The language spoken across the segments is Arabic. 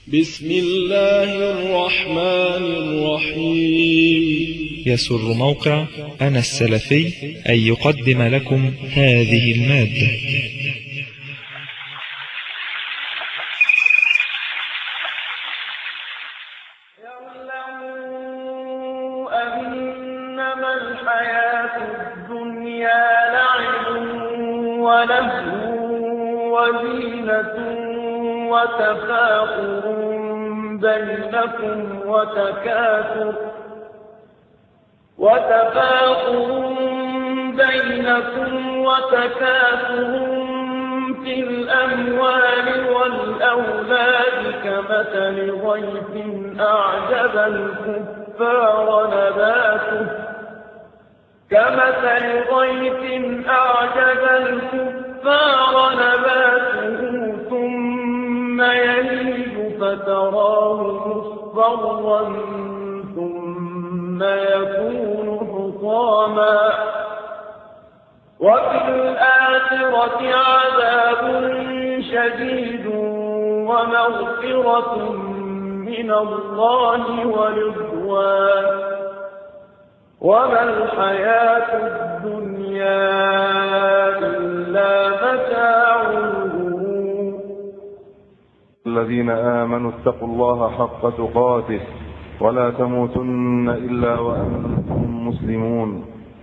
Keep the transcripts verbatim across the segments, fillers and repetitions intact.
بسم الله الرحمن الرحيم. يسر موقع أنا السلفي أن يقدم لكم هذه المادة. يعلموا أنما الحياة الدنيا لعب ولهو وزينة وتفاخر بينكم وتكاثر وتفاخر بينكم وتكاثر في الأموال والأولاد كمثل غيث أعجب الكفار نباته كمثل غيث أعجب الكفار نباته ثم يهيج فتراه مصفرا ثم يكون حطاما وفي الآخرة عذاب شديد ومغفرة من الله ورضوان وما الحياة الدنيا إلا متاع الغرور. الذين آمنوا اتقوا الله حق تقاته ولا تموتن إلا وأنتم مسلمون.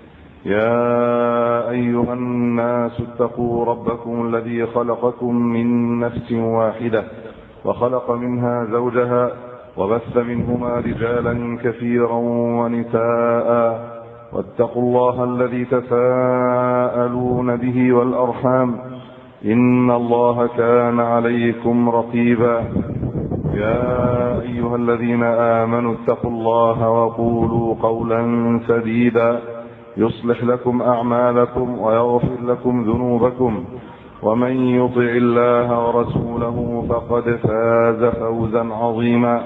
يا أيها الناس اتقوا ربكم الذي خلقكم من نفس واحدة وخلق منها زوجها وبث منهما رجالا كثيرا ونساء واتقوا الله الذي تساءلون به والأرحام إن الله كان عليكم رقيبا. يا أيها الذين آمنوا اتقوا الله وقولوا قولا سديدا يصلح لكم أعمالكم ويغفر لكم ذنوبكم ومن يطع الله ورسوله فقد فاز فوزا عظيما.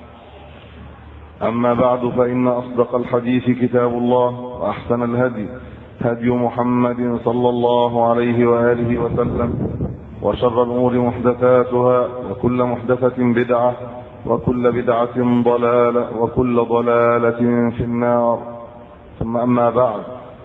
أما بعد فإن أصدق الحديث كتاب الله وأحسن الهدي هدي محمد صلى الله عليه وآله وسلم وشر الأمور محدثاتها وكل محدثة بدعة وكل بدعة ضلالة وكل ضلالة في النار. ثم أما بعد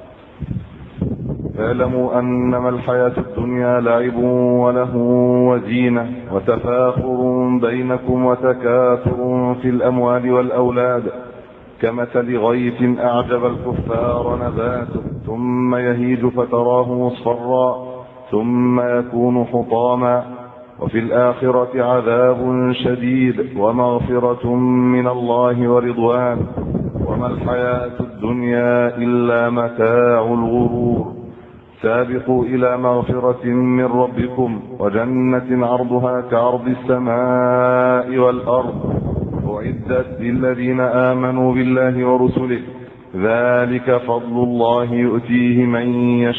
اعلموا أنما الحياة الدنيا لعب ولهو وزينة وتفاخر بينكم وتكاثر في الأموال والأولاد كمثل غيث أعجب الكفار نباته ثم يهيج فتراه مصفرا ثم يكون حطاما وفي الآخرة عذاب شديد ومغفرة من الله ورضوان وما الحياة الدنيا إلا متاع الغرور. سابقوا إلى مغفرة من ربكم وجنة عرضها كعرض السماء والأرض أعدت للذين آمنوا بالله ورسله ذلك فضل الله يؤتيه من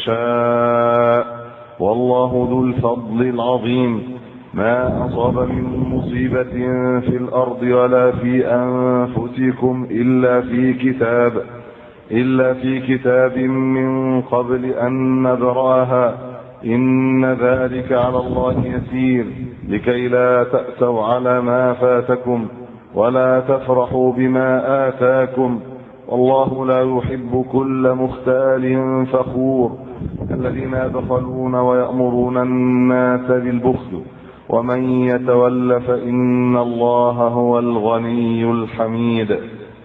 يشاء والله ذو الفضل العظيم. ما أصاب من مصيبة في الأرض ولا في أنفسكم إلا في كتاب إلا في كتاب من قبل أن نبرأها إن ذلك على الله يسير لكي لا تأسوا على ما فاتكم ولا تفرحوا بما آتاكم والله لا يحب كل مختال فخور الذين يبخلون ويأمرون الناس بالبخل ومن يتول فإن الله هو الغني الحميد.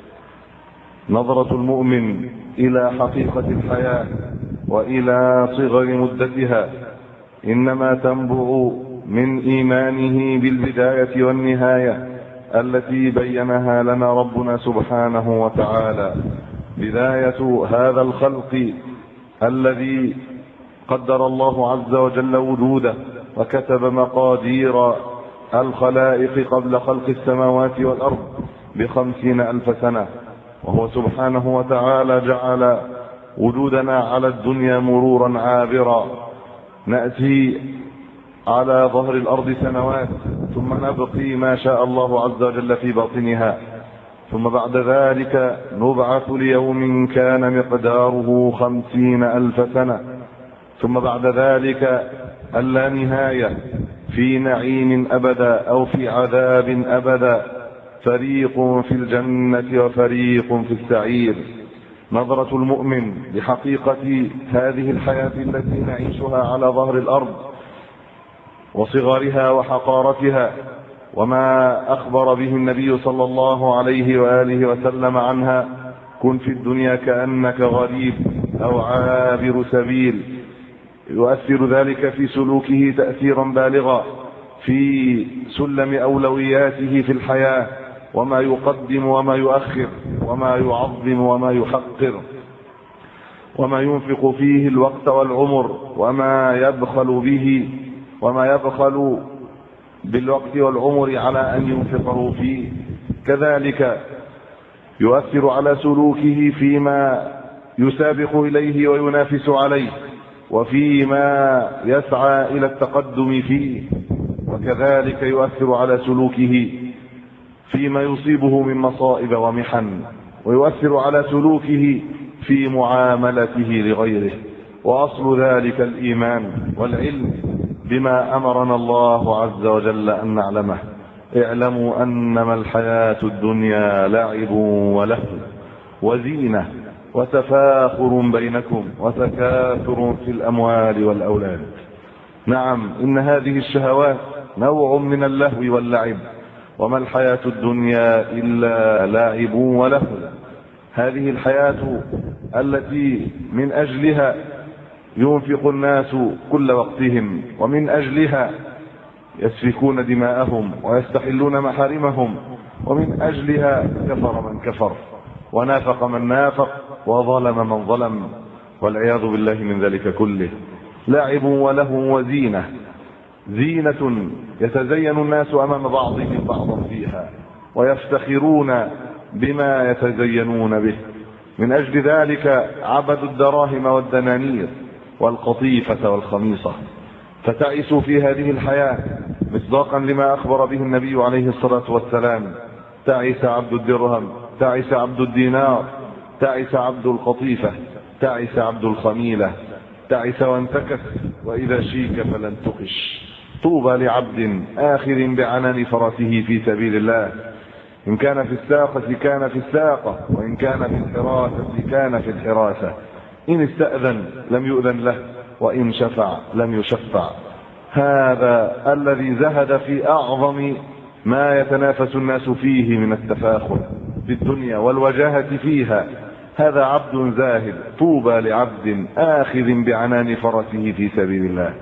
نظرة المؤمن إلى حقيقة الحياة وإلى صغر مدتها إنما تنبع من إيمانه بالبداية والنهاية التي بينها لنا ربنا سبحانه وتعالى. بداية هذا الخلق الذي قدر الله عز وجل وجوده وكتب مقادير الخلائق قبل خلق السماوات والأرض بخمسين ألف سنة، وهو سبحانه وتعالى جعل وجودنا على الدنيا مرورا عابرا نأتي على ظهر الأرض سنوات ثم نبقي ما شاء الله عز وجل في باطنها ثم بعد ذلك نبعث ليوم كان مقداره خمسين ألف سنة ثم بعد ذلك اللا نهاية في نعيم أبدا أو في عذاب أبدا، فريق في الجنة وفريق في السعير. نظرة المؤمن بحقيقة هذه الحياة التي نعيشها على ظهر الأرض وصغارها وحقارتها، وما أخبر به النبي صلى الله عليه وآله وسلم عنها: كن في الدنيا كأنك غريب أو عابر سبيل. يؤثر ذلك في سلوكه تأثيرا بالغا في سلم أولوياته في الحياة، وما يقدم وما يؤخر، وما يعظم وما يحقر، وما ينفق فيه الوقت والعمر، وما يبخل به وما يبخل بالوقت والعمر على أن ينفقه فيه. كذلك يؤثر على سلوكه فيما يسابق إليه وينافس عليه، وفيما يسعى إلى التقدم فيه. وكذلك يؤثر على سلوكه فيما يصيبه من مصائب ومحن، ويؤثر على سلوكه في معاملته لغيره. وأصل ذلك الإيمان والعلم بما أمرنا الله عز وجل أن نعلمه: اعلموا أنما الحياة الدنيا لعب ولهو وزينة وتفاخر بينكم وتكاثر في الأموال والأولاد. نعم، إن هذه الشهوات نوع من اللهو واللعب، وما الحياة الدنيا إلا لعب ولهو. هذه الحياة التي من أجلها ينفق الناس كل وقتهم، ومن أجلها يسفكون دماءهم ويستحلون محارمهم، ومن أجلها كفر من كفر ونافق من نافق وظلم من ظلم، والعياذ بالله من ذلك كله. لعب ولهو وزينة، زينة يتزين الناس أمام بعضهم بعضا فيها ويفتخرون بما يتزينون به. من أجل ذلك عبدوا الدراهم والدنانير والقطيفة والخميصة، فتعسوا في هذه الحياة مصداقا لما أخبر به النبي عليه الصلاة والسلام: تعس عبد الدرهم، تعس عبد الدينار، تعس عبد القطيفة، تعس عبد الخميلة، تعس وانتكس، وإذا شيك فلن تقش. طوبى لعبد آخر بعنان فرسه في سبيل الله، إن كان في الساقة كان في الساقة، وإن كان في الحراسة كان في الحراسة، إن استأذن لم يؤذن له، وإن شفع لم يشفع. هذا الذي زهد في أعظم ما يتنافس الناس فيه من التفاخر بالدنيا والوجاهة فيها. هذا عبد زاهد. طوبى لعبد آخذ بعنان فرسه في سبيل الله.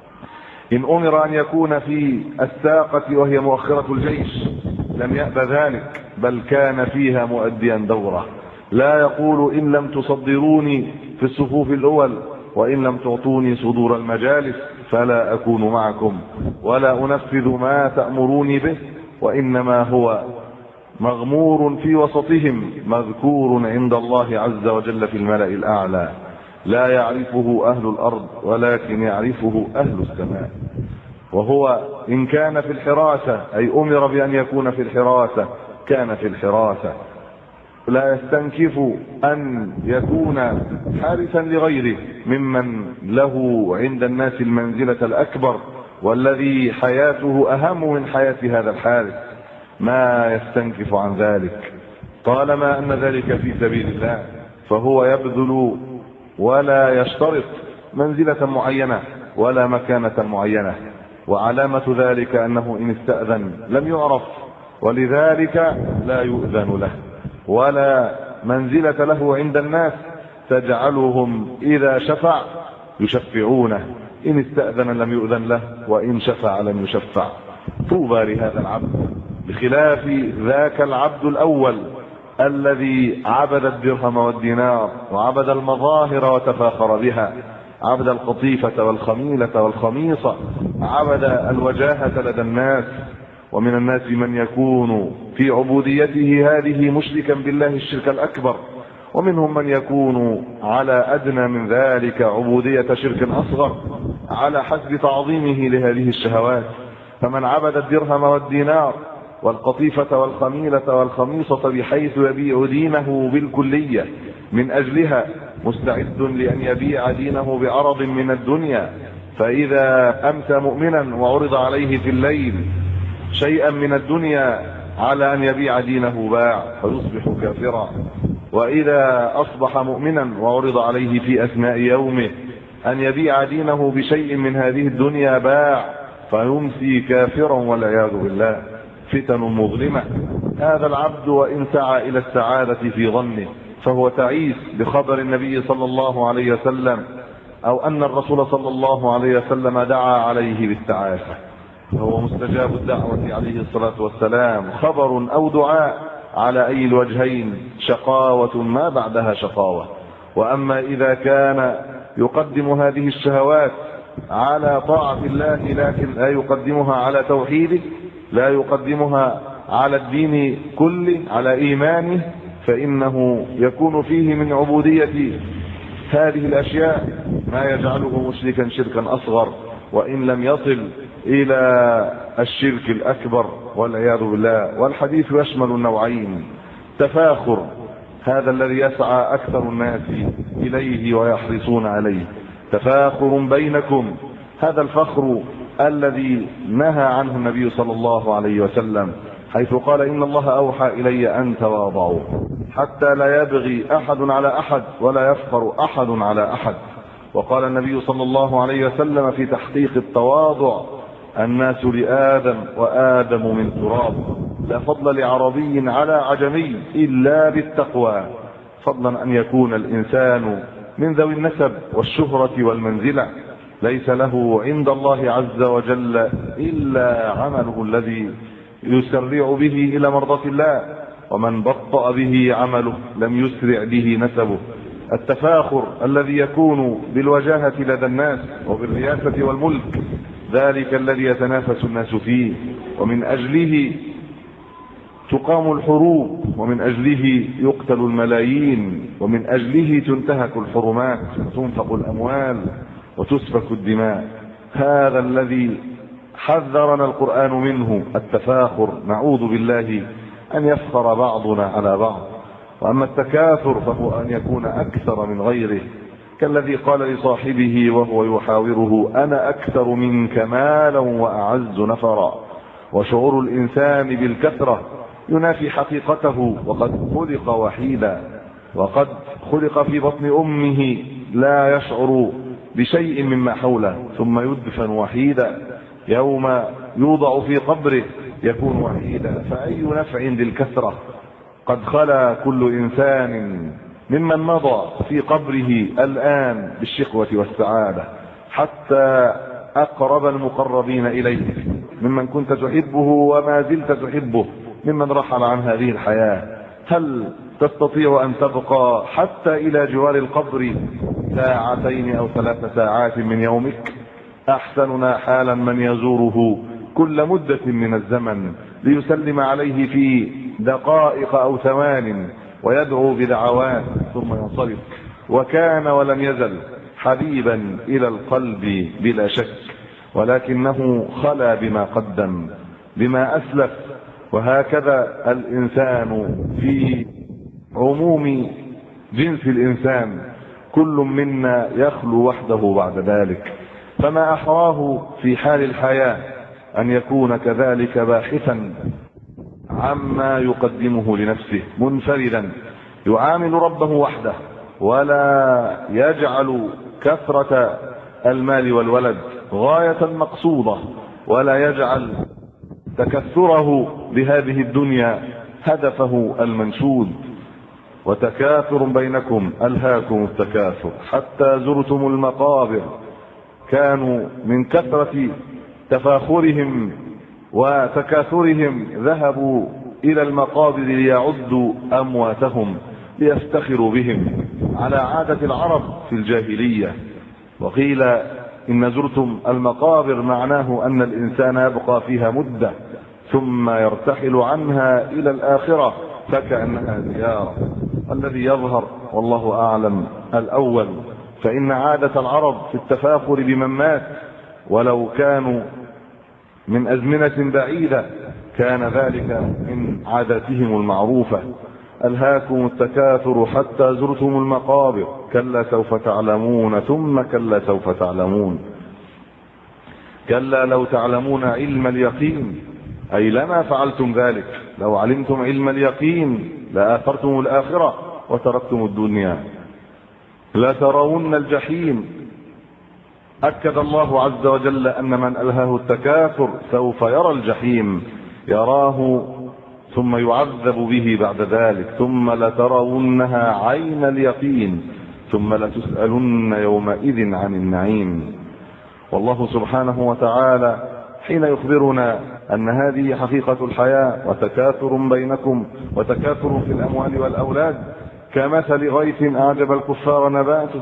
إن أمر أن يكون في الساقة وهي مؤخرة الجيش لم يأب ذلك، بل كان فيها مؤديا دوره. لا يقول: إن لم تصدروني في الصفوف الأول وإن لم تعطوني صدور المجالس فلا أكون معكم ولا أنفذ ما تأمروني به. وإنما هو مغمور في وسطهم، مذكور عند الله عز وجل في الملأ الأعلى. لا يعرفه أهل الأرض ولكن يعرفه أهل السماء. وهو إن كان في الحراسة، أي أمر بأن يكون في الحراسة، كان في الحراسة. لا يستنكف أن يكون حارسا لغيره ممن له عند الناس المنزلة الأكبر، والذي حياته أهم من حياة هذا الحارس. ما يستنكف عن ذلك طالما أن ذلك في سبيل الله، فهو يبذل ولا يشترط منزلة معينة ولا مكانة معينة. وعلامة ذلك أنه إن استأذن لم يعرف، ولذلك لا يؤذن له، ولا منزلة له عند الناس تجعلهم إذا شفع يشفعونه. إن استأذن لم يؤذن له، وإن شفع لم يشفع. طوبى لهذا العبد، بخلاف ذاك العبد الأول الذي عبد الدرهم والدينار وعبد المظاهر وتفاخر بها، عبد القطيفة والخميلة والخميصة، عبد الوجاهة لدى الناس. ومن الناس من يكون في عبوديته هذه مشركا بالله الشرك الأكبر، ومنهم من يكون على أدنى من ذلك عبودية شرك أصغر على حسب تعظيمه لهذه الشهوات. فمن عبد الدرهم والدينار والقطيفة والخميلة والخميصة بحيث يبيع دينه بالكلية من أجلها، مستعد لأن يبيع دينه بعرض من الدنيا فإذا أمسى مؤمنا وعرض عليه في الليل شيئا من الدنيا على أن يبيع دينه باع فيصبح كافرا، وإذا أصبح مؤمنا وعرض عليه في أثناء يومه أن يبيع دينه بشيء من هذه الدنيا باع فيمسي كافرا والعياذ بالله. فتن مظلمة. هذا العبد وإن سعى إلى السعادة في ظنه فهو تعيس بخبر النبي صلى الله عليه وسلم أو أن الرسول صلى الله عليه وسلم دعا عليه بالتعاسة، فهو مستجاب الدعوة عليه الصلاة والسلام. خبر أو دعاء على أي الوجهين شقاوة ما بعدها شقاوة. وأما إذا كان يقدم هذه الشهوات على طاعة الله لكن لا يقدمها على توحيده، لا يقدمها على الدين كله، على إيمانه، فإنه يكون فيه من عبودية هذه الأشياء ما يجعله مشركا شركا أصغر وإن لم يصل إلى الشرك الأكبر والعياذ بالله. والحديث يشمل النوعين: تفاخر، هذا الذي يسعى أكثر الناس إليه ويحرصون عليه، تفاخر بينكم، هذا الفخر الذي نهى عنه النبي صلى الله عليه وسلم حيث قال: إن الله أوحى إلي أن تواضعوا حتى لا يبغي أحد على أحد ولا يفخر أحد على أحد. وقال النبي صلى الله عليه وسلم في تحقيق التواضع: الناس لآدم وآدم من تراب، لا فضل لعربي على عجمي إلا بالتقوى، فضلا أن يكون الإنسان من ذوي النسب والشهرة والمنزلة، ليس له عند الله عز وجل إلا عمله الذي يسرع به إلى مرضاة الله، ومن بطأ به عمله لم يسرع به نسبه. التفاخر الذي يكون بالوجاهة لدى الناس وبالرياسة والملك، ذلك الذي يتنافس الناس فيه، ومن أجله تقام الحروب، ومن أجله يقتل الملايين، ومن أجله تنتهك الحرمات وتنفق الأموال وتسفك الدماء. هذا الذي حذرنا القرآن منه، التفاخر. نعوذ بالله أن يفخر بعضنا على بعض. وأما التكاثر فهو أن يكون أكثر من غيره، كالذي قال لصاحبه وهو يحاوره: أنا أكثر منك مالا وأعز نفرا. وشعور الإنسان بالكثرة ينافي حقيقته، وقد خلق وحيدا، وقد خلق في بطن أمه لا يشعر بشيء مما حوله، ثم يدفن وحيدا، يوم يوضع في قبره يكون وحيدا. فأي نفع بالكثرة؟ قد خلا كل إنسان ممن مضى في قبره الآن بالشقوة والسعادة، حتى أقرب المقربين إليك ممن كنت تحبه وما زلت تحبه ممن رحل عن هذه الحياة. هل تستطيع أن تبقى حتى إلى جوار القبر ساعتين أو ثلاث ساعات من يومك؟ أحسننا حالا من يزوره كل مدة من الزمن ليسلم عليه في دقائق أو ثوان ويدعو بدعوات ثم ينصرف، وكان ولم يزل حبيبا إلى القلب بلا شك، ولكنه خلا بما قدم بما أسلف. وهكذا الإنسان في عموم جنس الإنسان، كل منا يخلو وحده بعد ذلك، فما أحراه في حال الحياة أن يكون كذلك باحثا عما يقدمه لنفسه، منفردا يعامل ربه وحده، ولا يجعل كثرة المال والولد غاية مقصودة، ولا يجعل تكثره بهذه الدنيا هدفه المنشود. وتكاثر بينكم ألهاكم التكاثر حتى زرتم المقابر. كانوا من كثرة تفاخرهم وتكاثرهم ذهبوا إلى المقابر ليعدوا أمواتهم ليفتخروا بهم على عادة العرب في الجاهلية. وقيل إن زرتم المقابر معناه أن الإنسان يبقى فيها مدة ثم يرتحل عنها إلى الآخرة فكأنها زيارة. الذي يظهر والله أعلم الأول، فإن عادة العرب في التفاخر بمن مات ولو كانوا من أزمنة بعيدة كان ذلك من عاداتهم المعروفة. ألهاكم التكاثر حتى زرتم المقابر كلا سوف تعلمون ثم كلا سوف تعلمون. كلا لو تعلمون علم اليقين، أي لما فعلتم ذلك. لو علمتم علم اليقين لآثرتم الآخرة وتركتم الدنيا. لترون الجحيم. أكد الله عز وجل أن من ألهاه التكاثر سوف يرى الجحيم، يراه ثم يعذب به بعد ذلك. ثم لترونها عين اليقين ثم لتسألن يومئذ عن النعيم. والله سبحانه وتعالى حين يخبرنا أن هذه حقيقة الحياة وتكاثر بينكم وتكاثر في الأموال والأولاد كمثل غيث أعجب الكفار نباته،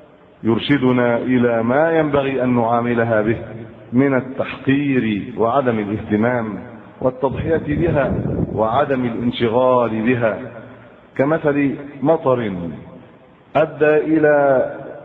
يرشدنا إلى ما ينبغي أن نعاملها به من التحقير وعدم الاهتمام والتضحية بها وعدم الانشغال بها. كمثل مطر أدى إلى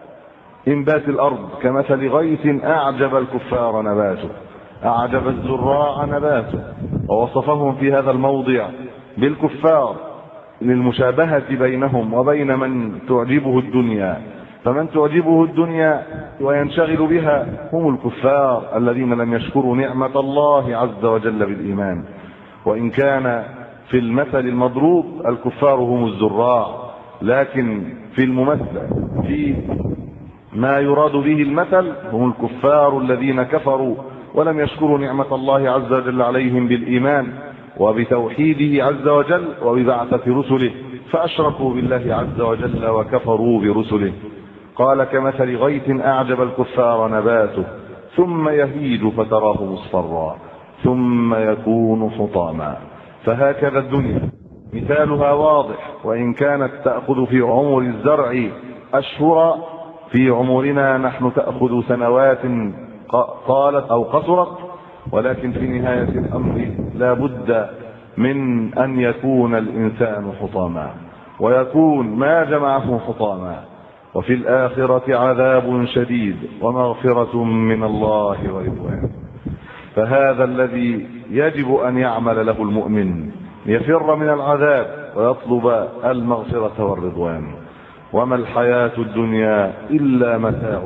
إنبات الأرض، كمثل غيث أعجب الكفار نباته، أعجب الزراع نباته، ووصفهم في هذا الموضع بالكفار للمشابهة بينهم وبين من تعجبه الدنيا. فمن تعجبه الدنيا وينشغل بها هم الكفار الذين لم يشكروا نعمة الله عز وجل بالإيمان. وإن كان في المثل المضروب الكفار هم الزراع، لكن في الممثل في ما يراد به المثل هم الكفار الذين كفروا ولم يشكروا نعمة الله عز وجل عليهم بالإيمان وبتوحيده عز وجل وببعثة رسله، فأشركوا بالله عز وجل وكفروا برسله. قال كمثل غيث أعجب الكفار نباته ثم يهيج فتراه مصفرا ثم يكون حطاما. فهكذا الدنيا مثالها واضح، وإن كانت تأخذ في عمر الزرع أشهرا، في عمرنا نحن تأخذ سنوات طالت أو قصرت، ولكن في نهاية الأمر لا بد من أن يكون الإنسان حطاما ويكون ما جمعه حطاما. وفي الآخرة عذاب شديد ومغفرة من الله ورضوان. فهذا الذي يجب أن يعمل له المؤمن، يفر من العذاب ويطلب المغفرة والرضوان. وما الحياة الدنيا إلا متاع،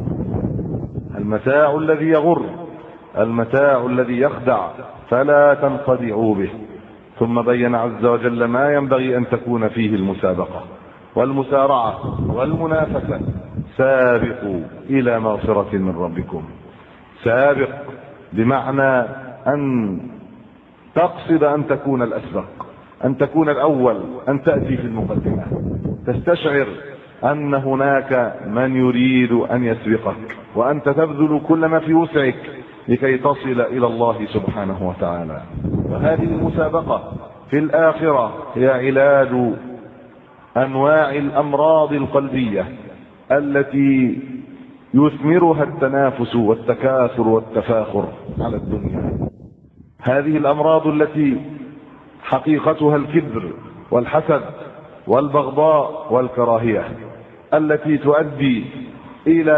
المتاع الذي يغر، المتاع الذي يخدع، فلا تنخدعوا به. ثم بين عز وجل ما ينبغي أن تكون فيه المسابقة والمسارعة والمنافسة. سابقوا إلى مغفرة من ربكم. سابق بمعنى أن تقصد أن تكون الأسبق، أن تكون الأول، أن تأتي في المقدمة، تستشعر أن هناك من يريد أن يسبقك، وأنت تبذل كل ما في وسعك لكي تصل إلى الله سبحانه وتعالى. وهذه المسابقة في الآخرة هي علاج أنواع الأمراض القلبية التي يثمرها التنافس والتكاثر والتفاخر على الدنيا. هذه الأمراض التي حقيقتها الكبر والحسد والبغضاء والكراهية، التي تؤدي إلى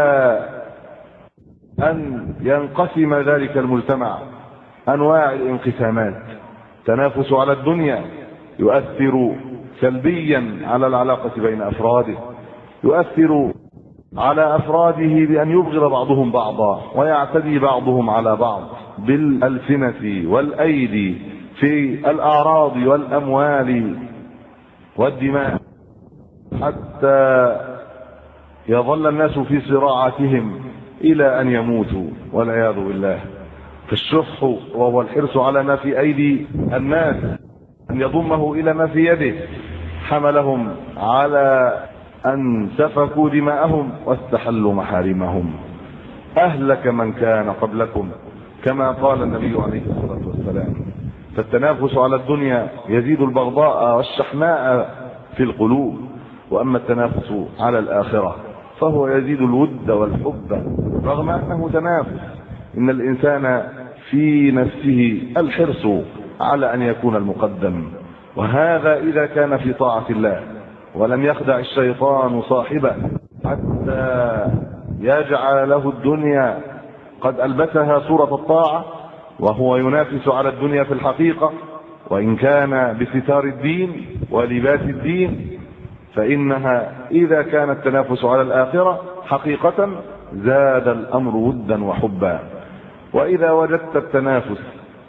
أن ينقسم ذلك المجتمع أنواع الانقسامات. تنافس على الدنيا يؤثر سلبيا على العلاقة بين أفراده، يؤثر على أفراده بأن يبغض بعضهم بعضا ويعتدي بعضهم على بعض بالألسنة والأيدي في الأعراض والأموال والدماء، حتى يظل الناس في صراعاتهم إلى أن يموتوا والعياذ بالله. فالشح وهو الحرص على ما في أيدي الناس أن يضمه إلى ما في يده حملهم على أن سفكوا دماءهم واستحلوا محارمهم. أهلك من كان قبلكم كما قال النبي عليه الصلاة والسلام. فالتنافس على الدنيا يزيد البغضاء والشحناء في القلوب، وأما التنافس على الآخرة فهو يزيد الود والحب، رغم أنه تنافس. إن الإنسان في نفسه الحرص على أن يكون المقدم، وهذا إذا كان في طاعة الله ولم يخدع الشيطان صاحبه حتى يجعل له الدنيا قد ألبسها صورة الطاعة وهو ينافس على الدنيا في الحقيقة، وإن كان بستار الدين ولباس الدين، فإنها إذا كان التنافس على الآخرة حقيقة زاد الأمر ودا وحبا. وإذا وجدت التنافس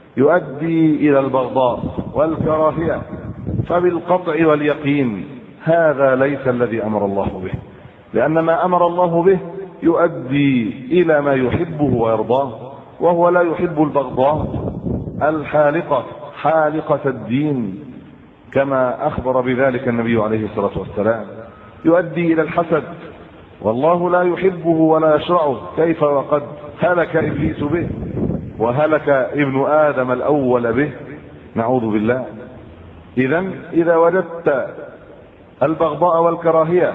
يؤدي إلى البغضاء والكراهية فبالقطع واليقين هذا ليس الذي أمر الله به، لأن ما أمر الله به يؤدي إلى ما يحبه ويرضاه، وهو لا يحب البغضاء الحالقة حالقة الدين كما أخبر بذلك النبي عليه الصلاة والسلام، يؤدي إلى الحسد والله لا يحبه ولا يشرعه، كيف وقد هلك إبليس به وهلك ابن آدم الأول به، نعوذ بالله. إذن إذا وجدت البغضاء والكراهية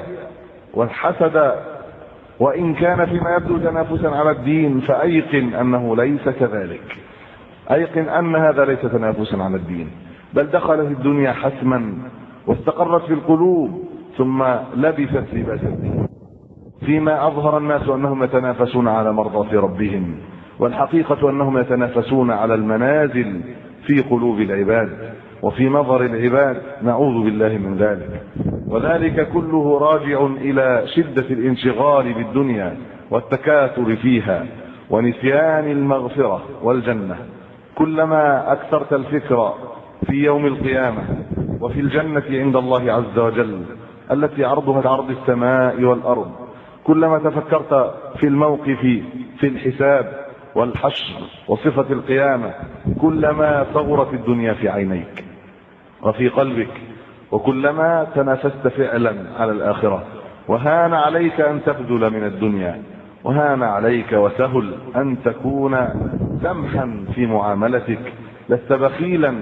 والحسد وإن كان فيما يبدو تنافسا على الدين فأيقن أنه ليس كذلك، أيقن أن هذا ليس تنافسا على الدين، بل دخلت الدنيا حسما واستقرت في القلوب ثم لبست لباس الدين، فيما أظهر الناس أنهم يتنافسون على مرضاة ربهم، والحقيقة أنهم يتنافسون على المنازل في قلوب العباد وفي نظر العباد، نعوذ بالله من ذلك. وذلك كله راجع إلى شدة الانشغال بالدنيا والتكاثر فيها ونسيان المغفرة والجنة. كلما أكثرت الفكر في يوم القيامة وفي الجنة عند الله عز وجل التي عرضها كعرض السماء والأرض، كلما تفكرت في الموقف في الحساب والحشر وصفة القيامة، كلما صغرت الدنيا في عينيك وفي قلبك، وكلما تنافست فعلا على الآخرة، وهان عليك أن تبذل من الدنيا، وهان عليك وسهل أن تكون سمحا في معاملتك، لست بخيلا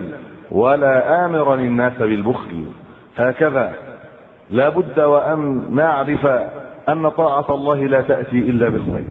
ولا آمرا الناس بالبخل. هكذا لا بد وأن نعرف أن طاعة الله لا تأتي إلا بالخير،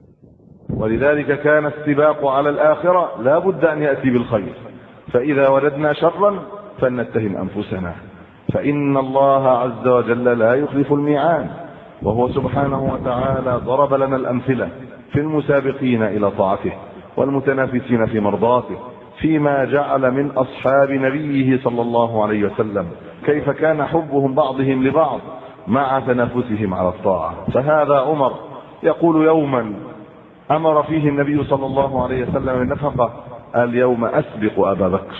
ولذلك كان السباق على الآخرة لا بد أن يأتي بالخير، فإذا وجدنا شرا فلنتهم أنفسنا، فإن الله عز وجل لا يخلف الميعاد، وهو سبحانه وتعالى ضرب لنا الأمثلة في المسابقين إلى طاعته والمتنافسين في مرضاته، فيما جعل من أصحاب نبيه صلى الله عليه وسلم كيف كان حبهم بعضهم لبعض مع تنافسهم على الطاعة. فهذا عمر يقول يوما أمر فيه النبي صلى الله عليه وسلم بالنفقة: اليوم أسبق أبا بكر،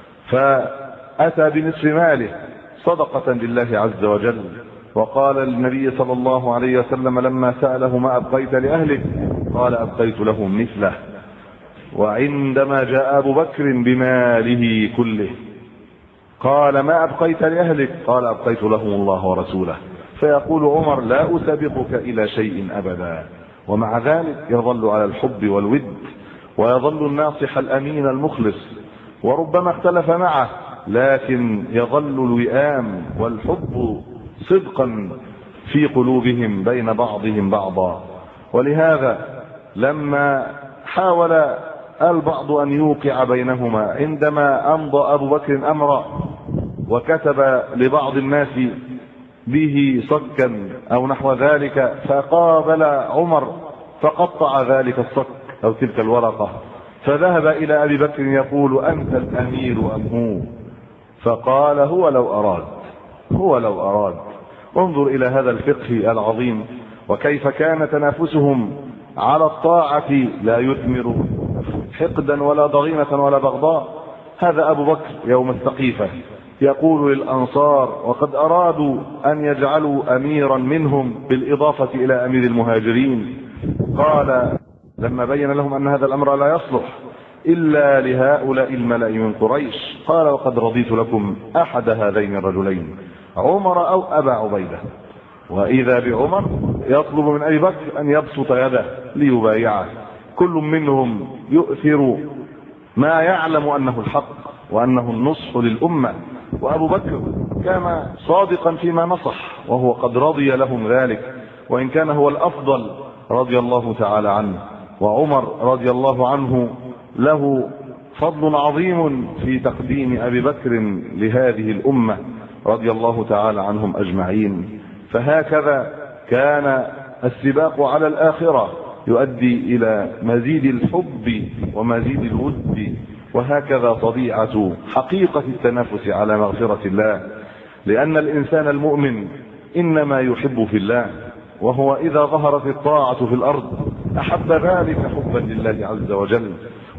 فأتى بنصف ماله صدقة لله عز وجل. وقال النبي صلى الله عليه وسلم لما سأله: ما أبقيت لأهلك؟ قال: أبقيت لهم مثله. وعندما جاء أبو بكر بماله كله قال: ما أبقيت لأهلك؟ قال: أبقيت لهم الله ورسوله. فيقول عمر: لا أسابقك إلى شيء أبدا، ومع ذلك يظل على الحب والود، ويظل الناصح الأمين المخلص، وربما اختلف معه لكن يظل الوئام والحب صدقا في قلوبهم بين بعضهم بعضا. ولهذا لما حاول البعض أن يوقع بينهما عندما أمضى أبو بكر أمرا وكتب لبعض الناس به صكا أو نحو ذلك، فقابل عمر فقطع ذلك الصك أو تلك الورقة، فذهب إلى أبي بكر يقول: أنت الأمير أم هو؟ فقال: هو لو أراد، هو لو أراد. انظر إلى هذا الفقه العظيم، وكيف كان تنافسهم على الطاعة لا يثمر حقدا ولا ضغينة ولا بغضاء. هذا أبو بكر يوم السقيفة يقول للأنصار وقد أرادوا أن يجعلوا أميرا منهم بالإضافة إلى أمير المهاجرين، قال لما بين لهم أن هذا الأمر لا يصلح إلا لهؤلاء الملأ من قريش، قال: وقد رضيت لكم أحد هذين الرجلين، عمر أو أبا عبيدة. وإذا بعمر يطلب من أبي بكر أن يبسط يده ليبايعه، كل منهم يؤثر ما يعلم أنه الحق وأنه النصح للأمة، وأبو بكر كان صادقا فيما نصح وهو قد رضي لهم ذلك، وإن كان هو الأفضل رضي الله تعالى عنه. وعمر رضي الله عنه له فضل عظيم في تقديم أبي بكر لهذه الأمة رضي الله تعالى عنهم أجمعين. فهكذا كان السباق على الآخرة يؤدي إلى مزيد الحب ومزيد الود، وهكذا طبيعة حقيقة التنافس على مغفرة الله، لأن الإنسان المؤمن إنما يحب في الله، وهو إذا ظهرت الطاعة في الأرض أحب ذلك حبا لله عز وجل،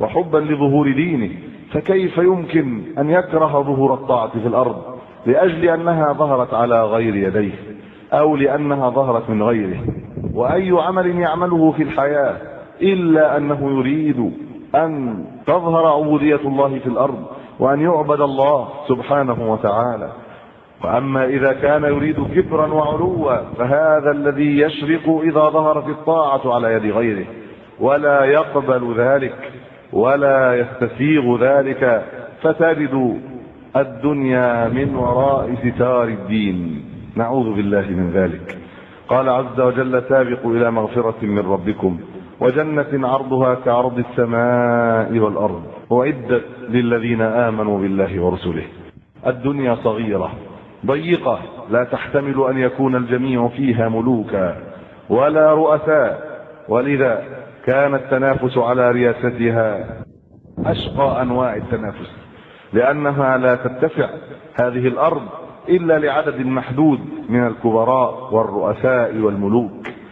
وحبا لظهور دينه، فكيف يمكن أن يكره ظهور الطاعة في الأرض لأجل أنها ظهرت على غير يديه أو لأنها ظهرت من غيره؟ وأي عمل يعمله في الحياة إلا أنه يريد أن تظهر عبودية الله في الأرض وأن يعبد الله سبحانه وتعالى. وأما إذا كان يريد كبرا وعلوا فهذا الذي يشرق إذا ظهرت الطاعة على يد غيره، ولا يقبل ذلك ولا يستسيغ ذلك، فتجد الدنيا من وراء ستار الدين. نعوذ بالله من ذلك. قال عز وجل: سابقوا إلى مغفرة من ربكم وجنة عرضها كعرض السماء والأرض أعدت للذين آمنوا بالله ورسله. الدنيا صغيرة ضيقة لا تحتمل أن يكون الجميع فيها ملوكا ولا رؤساء، ولذا كان التنافس على رياستها أشقى أنواع التنافس، لأنها لا تتسع هذه الأرض إلا لعدد محدود من الكبراء والرؤساء والملوك.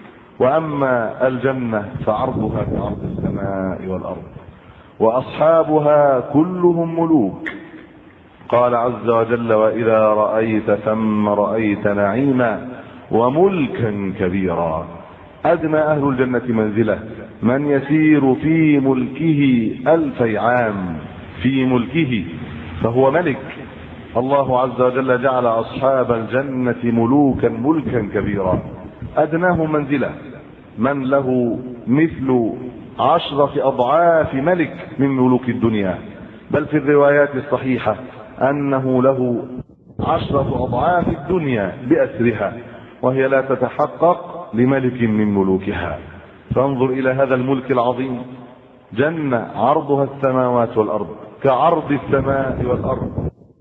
وأما الجنة فعرضها كعرض السماء والأرض وأصحابها كلهم ملوك. قال عز وجل: وإذا رأيت ثم رأيت نعيما وملكا كبيرا. أدنى أهل الجنة منزلة من يسير في ملكه ألفي عام، في ملكه، فهو ملك. الله عز وجل جعل أصحاب الجنة ملوكا ملكا كبيرا. أدناه منزلة من له مثل عشرة أضعاف ملك من ملوك الدنيا، بل في الروايات الصحيحة أنه له عشرة أضعاف الدنيا بأسرها، وهي لا تتحقق لملك من ملوكها. فانظر إلى هذا الملك العظيم، جنة عرضها السماوات والأرض كعرض السماء والأرض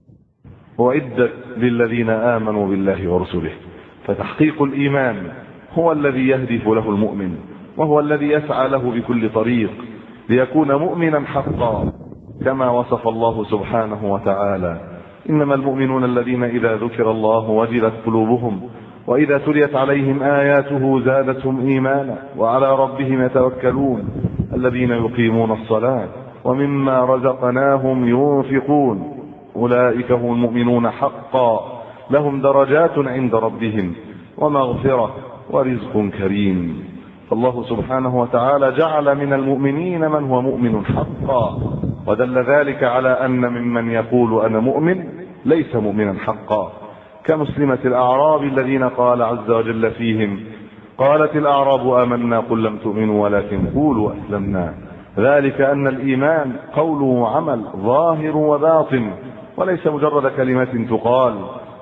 أعدت للذين آمنوا بالله ورسله. فتحقيق الإيمان هو الذي يهدف له المؤمن، وهو الذي يسعى له بكل طريق ليكون مؤمنا حقا، كما وصف الله سبحانه وتعالى: إنما المؤمنون الذين إذا ذكر الله وجلت قلوبهم وإذا تليت عليهم آياته زادتهم إيمانا وعلى ربهم يتوكلون الذين يقيمون الصلاة ومما رزقناهم ينفقون أولئك هم المؤمنون حقا لهم درجات عند ربهم ومغفرة ورزق كريم. فالله سبحانه وتعالى جعل من المؤمنين من هو مؤمن حقا، ودل ذلك على أن ممن يقول أنا مؤمن ليس مؤمنا حقا، كمسلمة الأعراب الذين قال عز وجل فيهم: قالت الأعراب آمنا قل لم تؤمنوا ولكن قولوا أسلمنا. ذلك أن الإيمان قول وعمل ظاهر وباطن، وليس مجرد كلمة تقال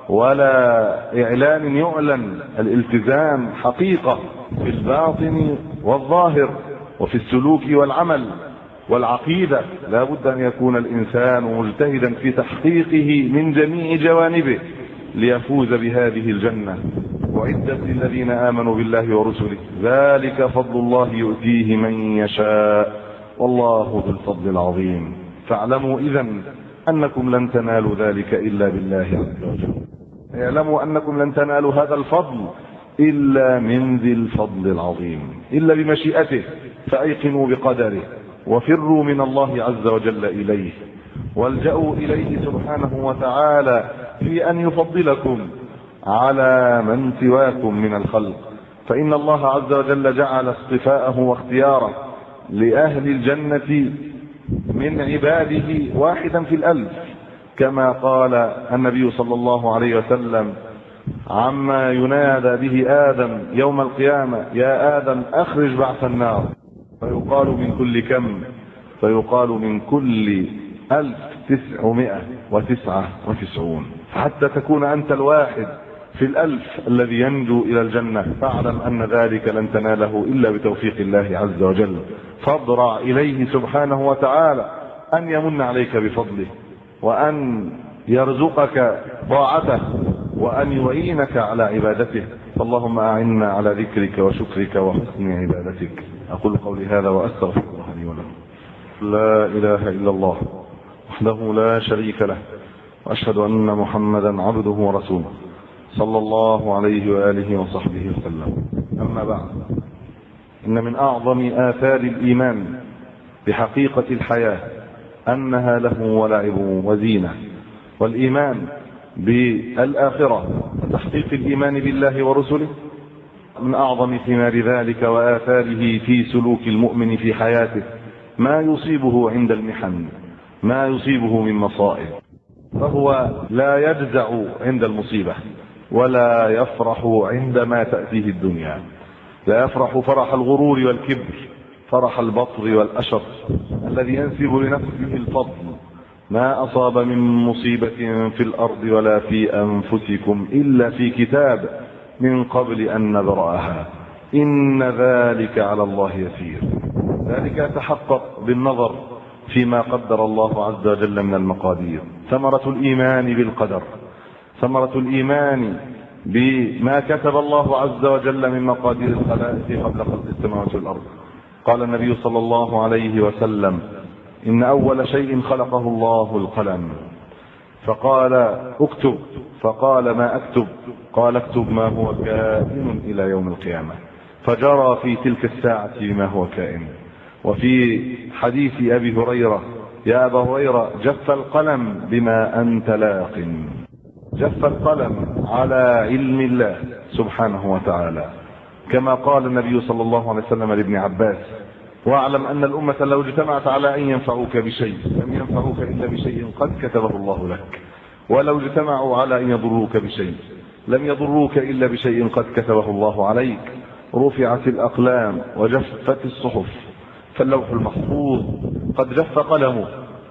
ولا إعلان يعلن. الالتزام حقيقة في الباطن والظاهر وفي السلوك والعمل والعقيدة. لا بد أن يكون الإنسان مجتهدا في تحقيقه من جميع جوانبه ليفوز بهذه الجنة وعدت للذين آمنوا بالله ورسله. ذلك فضل الله يؤتيه من يشاء والله ذو الفضل العظيم. فاعلموا إذن أنكم لن تنالوا ذلك إلا بالله عز وجل. اعلموا أنكم لن تنالوا هذا الفضل إلا من ذي الفضل العظيم، إلا بمشيئته. فأيقنوا بقدره وفروا من الله عز وجل إليه، والجأوا إليه سبحانه وتعالى في أن يفضلكم على من سواكم من الخلق. فإن الله عز وجل جعل اصطفاءه واختياره لأهل الجنة من عباده واحدا في الألف، كما قال النبي صلى الله عليه وسلم عما ينادى به آدم يوم القيامة: يا آدم أخرج بعث النار. فيقال من كل كم؟ فيقال من كل ألف تسعمائة وتسعة وتسعون، حتى تكون أنت الواحد في الألف الذي ينجو إلى الجنة. فاعلم أن ذلك لن تناله إلا بتوفيق الله عز وجل. فاضرع إليه سبحانه وتعالى أن يمن عليك بفضله، وأن يرزقك طاعته، وأن يعينك على عبادته. فاللهم أعنا على ذكرك وشكرك وحسن عبادتك. أقول قولي هذا وأستغفر الله لي ولكم. لا إله إلا الله وحده لا شريك له، وأشهد أن محمدا عبده ورسوله صلى الله عليه وآله وصحبه وسلم. أما بعد، إن من أعظم آثار الإيمان بحقيقة الحياة أنها له ولعب وزينة، والإيمان بالآخرة وتحقيق الإيمان بالله ورسله من أعظم ثمار ذلك وآثاره في سلوك المؤمن في حياته ما يصيبه عند المحن، ما يصيبه من مصائب، فهو لا يجزع عند المصيبة ولا يفرح عندما تأتيه الدنيا، لا يفرح فرح الغرور والكبر، فرح البطر والأشر الذي ينسب لنفسه الفضل. ما أصاب من مصيبة في الأرض ولا في أنفسكم إلا في كتاب من قبل أن نبرأها إن ذلك على الله يسير. ذلك يتحقق بالنظر فيما قدر الله عز وجل من المقادير. ثمرة الإيمان بالقدر، ثمرة الإيمان بما كتب الله عز وجل من مقادير الخلائق قبل خلق السماوات والأرض. قال النبي صلى الله عليه وسلم: إن أول شيء خلقه الله القلم، فقال: اكتب، فقال: ما أكتب؟ قال: اكتب ما هو كائن إلى يوم القيامة، فجرى في تلك الساعة بما هو كائن. وفي حديث أبي هريرة: يا أبا هريرة جف القلم بما أنت لاق. جف القلم على علم الله سبحانه وتعالى، كما قال النبي صلى الله عليه وسلم لابن عباس: واعلم أن الأمة لو اجتمعت على أن ينفعوك بشيء لم ينفعوك إلا بشيء قد كتبه الله لك، ولو اجتمعوا على أن يضروك بشيء لم يضروك إلا بشيء قد كتبه الله عليك. رفعت الأقلام وجفت الصحف، فاللوح المحفوظ قد جف قلمه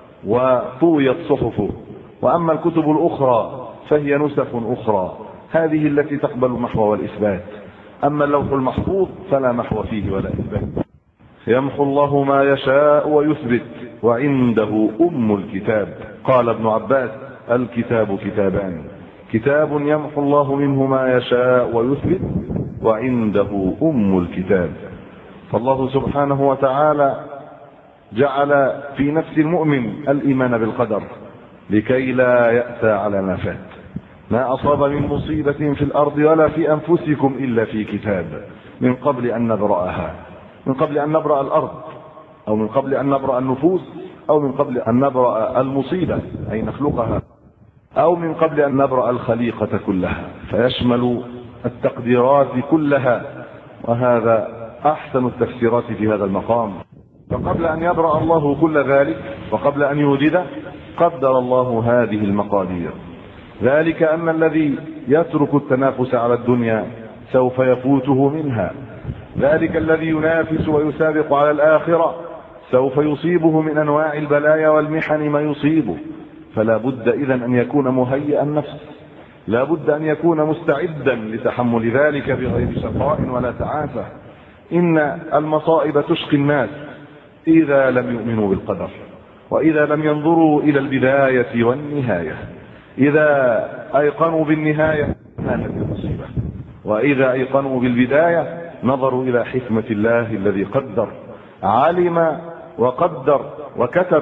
وطويت صحفه، وأما الكتب الأخرى فهي نسخ أخرى، هذه التي تقبل المحو والإثبات. أما اللوح المحفوظ فلا محو فيه ولا إثبات. يمحو الله ما يشاء ويثبت وعنده أم الكتاب. قال ابن عباس: الكتاب كتابان، كتاب يمحو الله منه ما يشاء ويثبت، وعنده أم الكتاب. فالله سبحانه وتعالى جعل في نفس المؤمن الإيمان بالقدر لكي لا يأتى على ما فات. ما أصاب من مصيبة في الأرض ولا في أنفسكم إلا في كتاب من قبل أن نبرأها، من قبل أن نبرأ الأرض، أو من قبل أن نبرأ النفوس، أو من قبل أن نبرأ المصيبة أي نخلقها، أو من قبل أن نبرأ الخليقة كلها، فيشمل التقديرات كلها. وهذا أحسن التفسيرات في هذا المقام. فقبل أن يبرأ الله كل ذلك وقبل أن يوجده قدر الله هذه المقادير. ذلك أن الذي يترك التنافس على الدنيا سوف يفوته منها، ذلك الذي ينافس ويسابق على الآخرة سوف يصيبه من أنواع البلايا والمحن ما يصيبه. فلا بد إذن أن يكون مهيئا النفس، لا بد أن يكون مستعدا لتحمل ذلك بغير شقاء ولا تعاسة. إن المصائب تشقي الناس إذا لم يؤمنوا بالقدر، وإذا لم ينظروا إلى البداية والنهاية. إذا أيقنوا بالنهاية كانت المصيبة، وإذا أيقنوا بالبداية نظروا إلى حكمة الله الذي قدر، علم وقدر وكتب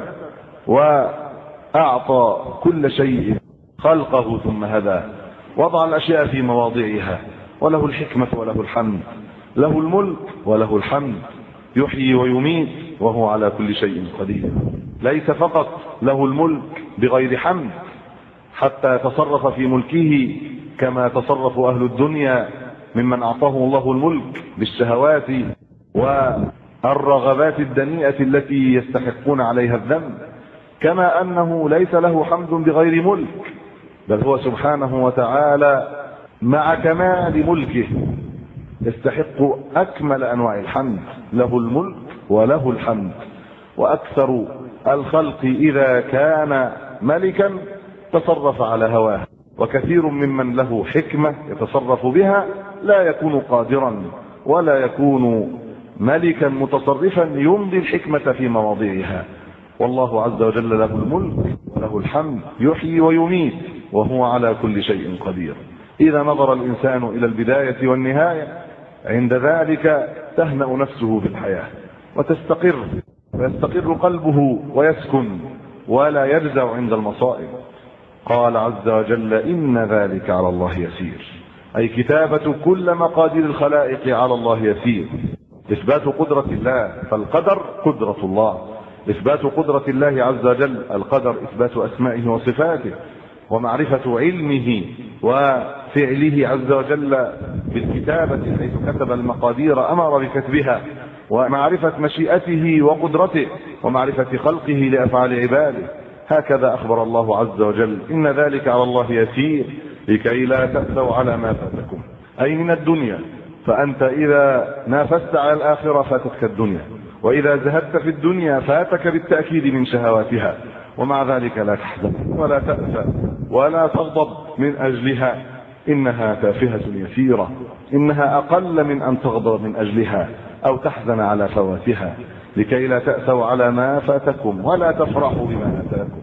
وأعطى كل شيء خلقه ثم هدى، وضع الأشياء في مواضعها، وله الحكمة وله الحمد، له الملك وله الحمد، يحيي ويميت وهو على كل شيء قدير. ليس فقط له الملك بغير حمد حتى يتصرف في ملكه كما تصرف أهل الدنيا ممن أعطاهم الله الملك بالشهوات والرغبات الدنيئة التي يستحقون عليها الذنب، كما أنه ليس له حمد بغير ملك، بل هو سبحانه وتعالى مع كمال ملكه يستحق أكمل أنواع الحمد. له الملك وله الحمد. وأكثر الخلق إذا كان ملكا تصرف على هواه، وكثير ممن له حكمة يتصرف بها لا يكون قادرا ولا يكون ملكا متصرفا يمضي الحكمة في مواضعها. والله عز وجل له الملك وله الحمد، يحيي ويميت وهو على كل شيء قدير. إذا نظر الإنسان إلى البداية والنهاية عند ذلك تهنأ نفسه في الحياة وتستقر، ويستقر قلبه ويسكن ولا يجزع عند المصائب. قال عز وجل: إن ذلك على الله يسير، أي كتابة كل مقادير الخلائق على الله يسير. إثبات قدرة الله، فالقدر قدرة الله، إثبات قدرة الله عز وجل، القدر إثبات أسمائه وصفاته ومعرفة علمه وفعله عز وجل بالكتابة حيث كتب المقادير أمر بكتبها، ومعرفة مشيئته وقدرته ومعرفة خلقه لأفعال عباده. هكذا أخبر الله عز وجل: إن ذلك على الله يسير لكي لا تأسوا على ما فاتكم، أي من الدنيا. فأنت إذا نافست على الآخرة فاتتك الدنيا، وإذا زهدت في الدنيا فاتك بالتأكيد من شهواتها، ومع ذلك لا تحزن ولا تأسى ولا تغضب من أجلها، إنها تافهة يسيرة، إنها أقل من أن تغضب من أجلها أو تحزن على فواتها، لكي لا تأسوا على ما فاتكم ولا تفرحوا بما أتاكم.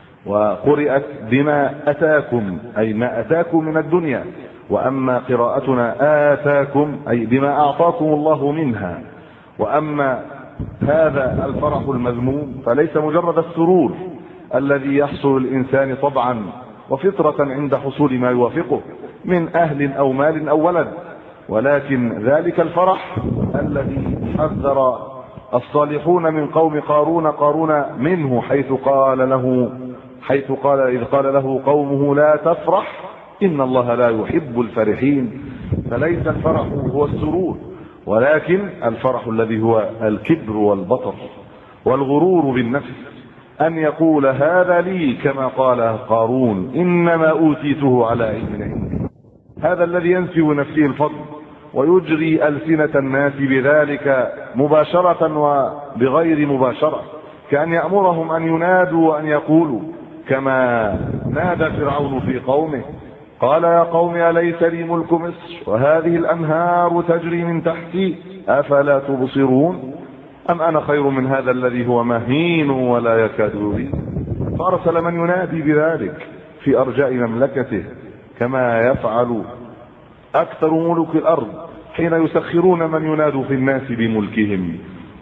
وقرئت بما أتاكم أي ما أتاكم من الدنيا، وأما قراءتنا آتاكم أي بما أعطاكم الله منها. وأما هذا الفرح المذموم فليس مجرد السرور الذي يحصل الإنسان طبعا وفطرة عند حصول ما يوافقه من أهل أو مال أو ولد، ولكن ذلك الفرح الذي حذر الصالحون من قوم قارون قارون منه، حيث قال له حيث قال إذ قال له قومه لا تفرح إن الله لا يحب الفرحين. فليس الفرح هو السرور، ولكن الفرح الذي هو الكبر والبطر والغرور بالنفس، أن يقول هذا لي كما قال قارون إنما أوتيته على علم عندي. هذا الذي ينسب نفسه الفضل ويجري ألسنة الناس بذلك مباشرة وبغير مباشرة، كأن يأمرهم أن ينادوا وأن يقولوا كما نادى فرعون في قومه قال يا قوم أليس لي ملك مصر وهذه الأنهار تجري من تحتي أفلا تبصرون أم أنا خير من هذا الذي هو مهين ولا يكاد يبين. فأرسل من ينادي بذلك في أرجاء مملكته، كما يفعل أكثر ملوك الأرض حين يسخرون من ينادوا في الناس بملكهم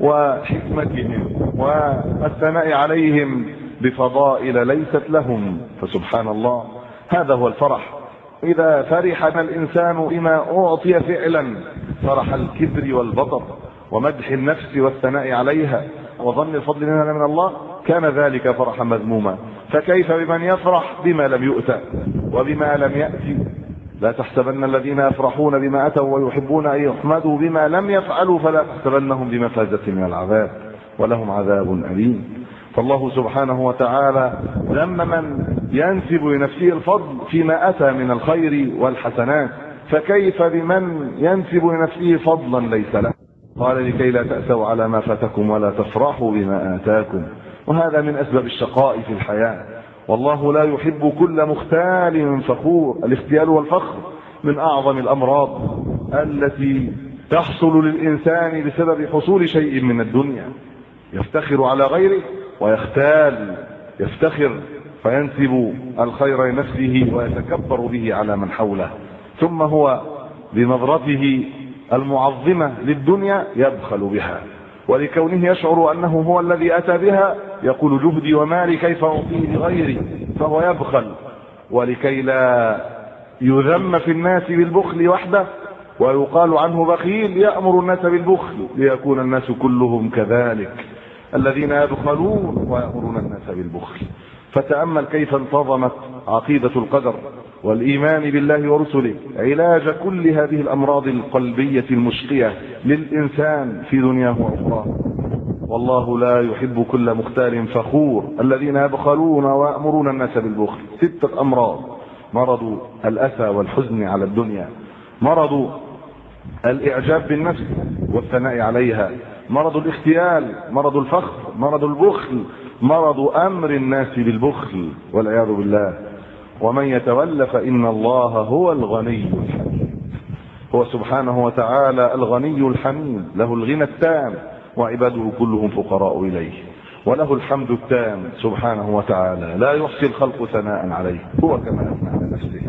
وحكمتهم والثناء عليهم بفضائل ليست لهم. فسبحان الله، هذا هو الفرح. إذا فرح الإنسان بما أعطي فعلا، فرح الكبر والبطر ومدح النفس والثناء عليها وظن الفضل منها من الله، كان ذلك فرحا مذموما. فكيف بمن يفرح بما لم يؤتى وبما لم يأتي؟ لا تحسبن الذين يفرحون بما أتوا ويحبون أن يحمدوا بما لم يفعلوا فلا تحسبنهم بمفازة من العذاب ولهم عذاب أليم. فالله سبحانه وتعالى ذم من ينسب لنفسه الفضل فيما أتى من الخير والحسنات، فكيف بمن ينسب لنفسه فضلا ليس له؟ قال لكي لا تأسوا على ما فاتكم ولا تفرحوا بما آتاكم. وهذا من أسباب الشقاء في الحياة، والله لا يحب كل مختال فخور. الاختيال والفخر من أعظم الأمراض التي تحصل للإنسان بسبب حصول شيء من الدنيا، يفتخر على غيره ويختال، يفتخر فينسب الخير لنفسه ويتكبر به على من حوله، ثم هو بنظرته المعظمة للدنيا يبخل بها، ولكونه يشعر أنه هو الذي أتى بها يقول جهدي ومالي كيف أعطيه لغيري، فهو يبخل. ولكي لا يذم في الناس بالبخل وحده ويقال عنه بخيل يأمر الناس بالبخل ليكون الناس كلهم كذلك، الذين يبخلون ويأمرون الناس بالبخل. فتأمل كيف انتظمت عقيدة القدر والإيمان بالله ورسله علاج كل هذه الأمراض القلبية المشقية للإنسان في دنياه وأخراه. والله لا يحب كل مختال فخور، الذين يبخلون ويأمرون الناس بالبخل. ستة أمراض: مرض الأسى والحزن على الدنيا، مرض الإعجاب بالنفس والثناء عليها، مرض الاختيال، مرض الفخر، مرض البخل، مرض أمر الناس بالبخل والعياذ بالله. ومن يتولى فإن الله هو الغني الحميد. هو سبحانه وتعالى الغني الحميد، له الغنى التام وعباده كلهم فقراء إليه، وله الحمد التام سبحانه وتعالى، لا يحصي الخلق ثناء عليه، هو كما أثنى على نفسه.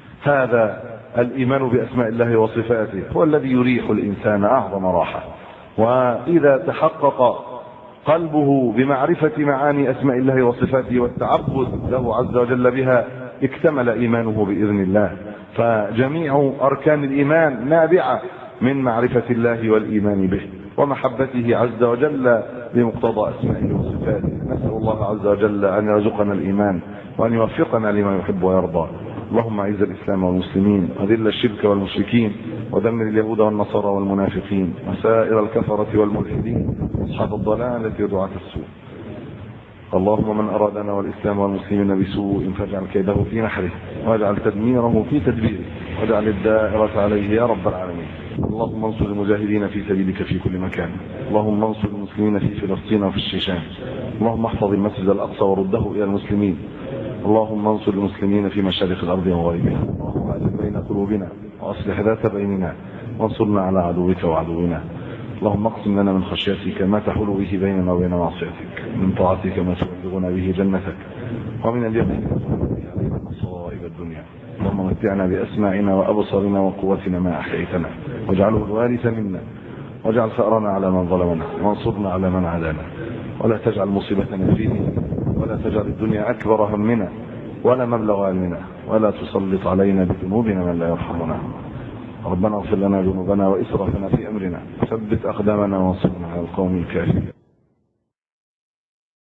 هذا الإيمان بأسماء الله وصفاته هو الذي يريح الإنسان أعظم راحة. وإذا تحقق قلبه بمعرفة معاني أسماء الله وصفاته والتعبد له عز وجل بها اكتمل إيمانه بإذن الله. فجميع أركان الإيمان نابعة من معرفة الله والإيمان به. ومحبته عز وجل بمقتضى أسمائه وصفاته. نسأل الله عز وجل أن يرزقنا الإيمان وأن يوفقنا لما يحب ويرضى. اللهم أعز الإسلام والمسلمين وذل الشرك والمشركين ودمر اليهود والنصارى والمنافقين وسائر الكفرة والملحدين أصحاب الضلالة ودعاة السوء. اللهم من أرادنا والإسلام والمسلمين بسوء فاجعل كيده في نحره واجعل تدميره في تدبيره واجعل الدائرة عليه يا رب العالمين. اللهم انصر المجاهدين في سبيلك في كل مكان. اللهم انصر المسلمين في فلسطين وفي الشيشان. اللهم احفظ المسجد الأقصى ورده إلى المسلمين. اللهم انصر المسلمين في مشارق الأرض ومغاربها. اللهم ألف بين قلوبنا وأصلح ذات بيننا وانصرنا على عدوك وعدونا. اللهم اقسم لنا من خشيتك ما تحول به بيننا وبين معصيتك، من طاعتك ما تبلغنا به جنتك، ومن اليقين ما تهون به علينا مصائب الدنيا. اللهم متعنا بأسماعنا وأبصارنا وقوتنا ما أحييتنا واجعله الوارث منا واجعل ثأرنا على من ظلمنا وانصرنا على من عادانا ولا تجعل مصيبتنا في ديننا ولا تجعل الدنيا أكبر همنا ولا مبلغ علمنا ولا تسلط علينا بذنوبنا من لا يرحمنا. ربنا اغفر لنا ذنوبنا وإسرافنا في أمرنا ثبت أقدامنا وانصرنا على القوم الكافرين.